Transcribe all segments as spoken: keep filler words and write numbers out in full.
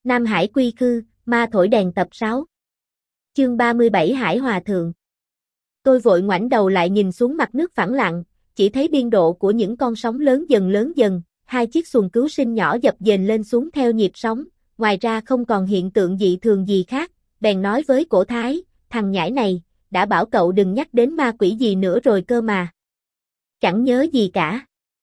Nam Hải quy khư, ma thổi đèn tập sáu. Chương ba mươi bảy Hải Hòa Thượng. Tôi vội ngoảnh đầu lại nhìn xuống mặt nước phẳng lặng, chỉ thấy biên độ của những con sóng lớn dần lớn dần, hai chiếc xuồng cứu sinh nhỏ dập dềnh lên xuống theo nhịp sóng, ngoài ra không còn hiện tượng dị thường gì khác, bèn nói với Cổ Thái, thằng nhãi này, đã bảo cậu đừng nhắc đến ma quỷ gì nữa rồi cơ mà. Chẳng nhớ gì cả.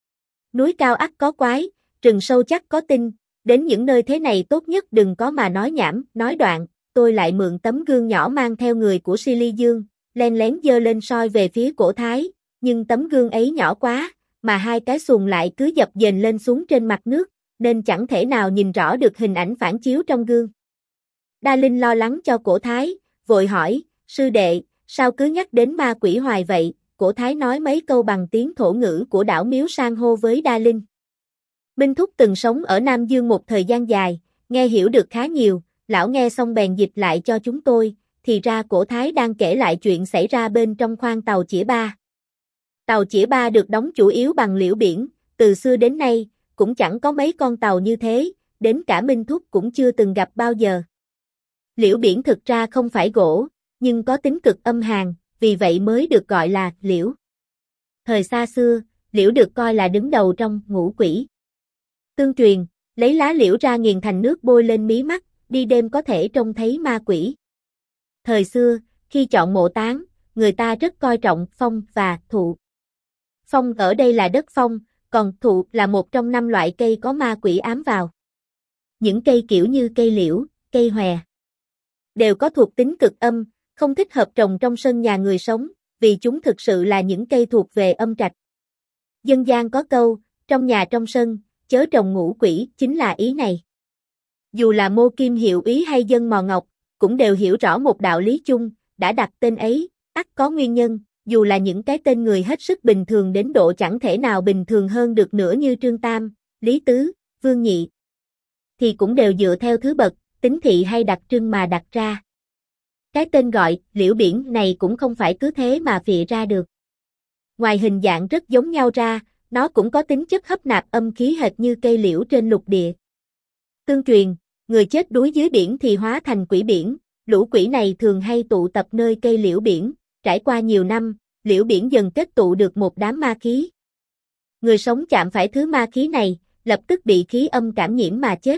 Núi cao ắt có quái, rừng sâu chắc có tinh, đến những nơi thế này tốt nhất đừng có mà nói nhảm, nói đoạn, tôi lại mượn tấm gương nhỏ mang theo người của Silly Dương, len lén giơ lên soi về phía Cổ Thái, nhưng tấm gương ấy nhỏ quá, mà hai cái xuồng lại cứ dập dềnh lên xuống trên mặt nước, nên chẳng thể nào nhìn rõ được hình ảnh phản chiếu trong gương. Đa Linh lo lắng cho Cổ Thái, vội hỏi, sư đệ, sao cứ nhắc đến ma quỷ hoài vậy? Cổ Thái nói mấy câu bằng tiếng thổ ngữ của đảo Miếu San hô với Đa Linh. Minh Thúc từng sống ở Nam Dương một thời gian dài, nghe hiểu được khá nhiều, lão nghe xong bèn dịch lại cho chúng tôi, thì ra Cổ Thái đang kể lại chuyện xảy ra bên trong khoang tàu Chĩa Ba. Tàu Chĩa Ba được đóng chủ yếu bằng liễu biển, từ xưa đến nay, cũng chẳng có mấy con tàu như thế, đến cả Minh Thúc cũng chưa từng gặp bao giờ. Liễu biển thực ra không phải gỗ, nhưng có tính cực âm hàn, vì vậy mới được gọi là liễu. Thời xa xưa, liễu được coi là đứng đầu trong ngũ quỷ. Tương truyền, lấy lá liễu ra nghiền thành nước bôi lên mí mắt, đi đêm có thể trông thấy ma quỷ. Thời xưa, khi chọn mộ táng, người ta rất coi trọng phong và thụ. Phong ở đây là đất phong, còn thụ là một trong năm loại cây có ma quỷ ám vào. Những cây kiểu như cây liễu, cây hòe, đều có thuộc tính cực âm, không thích hợp trồng trong sân nhà người sống, vì chúng thực sự là những cây thuộc về âm trạch. Dân gian có câu, trong nhà trong sân, chớ trồng ngũ quỷ, chính là ý này. Dù là Mô Kim Hiệu Ý hay Dân Mò Ngọc, cũng đều hiểu rõ một đạo lý chung, đã đặt tên ấy, ắt có nguyên nhân, dù là những cái tên người hết sức bình thường đến độ chẳng thể nào bình thường hơn được nữa như Trương Tam, Lý Tứ, Vương Nhị, thì cũng đều dựa theo thứ bậc, tính thị hay đặc trưng mà đặt ra. Cái tên gọi, liễu biển này cũng không phải cứ thế mà phịa ra được. Ngoài hình dạng rất giống nhau ra, nó cũng có tính chất hấp nạp âm khí hệt như cây liễu trên lục địa. Tương truyền, người chết đuối dưới biển thì hóa thành quỷ biển, lũ quỷ này thường hay tụ tập nơi cây liễu biển, trải qua nhiều năm, liễu biển dần kết tụ được một đám ma khí. Người sống chạm phải thứ ma khí này, lập tức bị khí âm cảm nhiễm mà chết.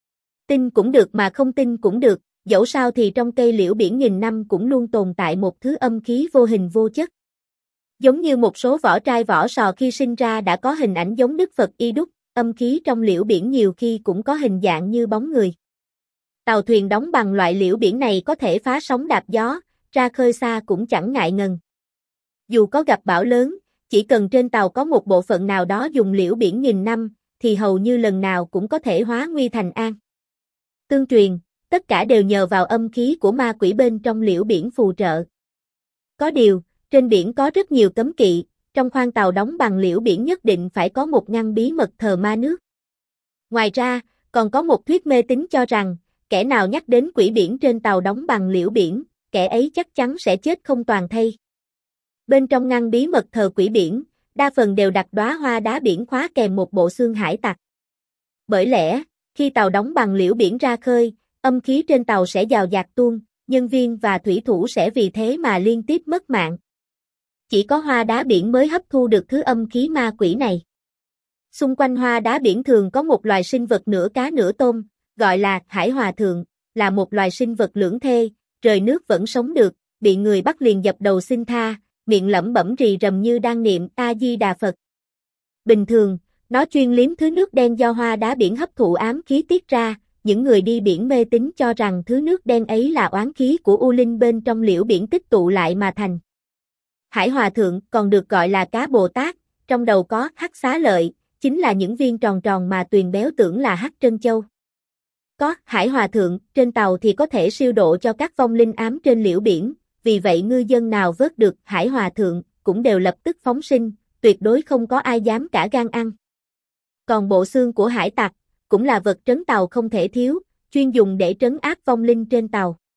Tin cũng được mà không tin cũng được, dẫu sao thì trong cây liễu biển nghìn năm cũng luôn tồn tại một thứ âm khí vô hình vô chất. Giống như một số võ trai võ sò khi sinh ra đã có hình ảnh giống Đức Phật y đúc, âm khí trong liễu biển nhiều khi cũng có hình dạng như bóng người. Tàu thuyền đóng bằng loại liễu biển này có thể phá sóng đạp gió, ra khơi xa cũng chẳng ngại ngần. Dù có gặp bão lớn, chỉ cần trên tàu có một bộ phận nào đó dùng liễu biển nghìn năm, thì hầu như lần nào cũng có thể hóa nguy thành an. Tương truyền, tất cả đều nhờ vào âm khí của ma quỷ bên trong liễu biển phù trợ. Có điều, trên biển có rất nhiều cấm kỵ, trong khoang tàu đóng bằng liễu biển nhất định phải có một ngăn bí mật thờ ma nước. Ngoài ra, còn có một thuyết mê tín cho rằng, kẻ nào nhắc đến quỷ biển trên tàu đóng bằng liễu biển, kẻ ấy chắc chắn sẽ chết không toàn thây. Bên trong ngăn bí mật thờ quỷ biển, đa phần đều đặt đóa hoa đá biển khóa kèm một bộ xương hải tặc. Bởi lẽ, khi tàu đóng bằng liễu biển ra khơi, âm khí trên tàu sẽ dào dạt tuôn, nhân viên và thủy thủ sẽ vì thế mà liên tiếp mất mạng. Chỉ có hoa đá biển mới hấp thu được thứ âm khí ma quỷ này. Xung quanh hoa đá biển thường có một loài sinh vật nửa cá nửa tôm, gọi là Hải Hòa Thượng, là một loài sinh vật lưỡng thê, rời nước vẫn sống được, bị người bắt liền dập đầu xin tha, miệng lẩm bẩm rì rầm như đang niệm A-di-đà Phật. Bình thường, nó chuyên liếm thứ nước đen do hoa đá biển hấp thụ ám khí tiết ra, những người đi biển mê tín cho rằng thứ nước đen ấy là oán khí của u linh bên trong liễu biển tích tụ lại mà thành. Hải Hòa Thượng còn được gọi là cá Bồ Tát, trong đầu có hắc xá lợi, chính là những viên tròn tròn mà Tuyền Béo tưởng là hắc trân châu. Có Hải Hòa Thượng trên tàu thì có thể siêu độ cho các vong linh ám trên liễu biển, vì vậy ngư dân nào vớt được Hải Hòa Thượng cũng đều lập tức phóng sinh, tuyệt đối không có ai dám cả gan ăn. Còn bộ xương của hải tặc cũng là vật trấn tàu không thể thiếu, chuyên dùng để trấn áp vong linh trên tàu.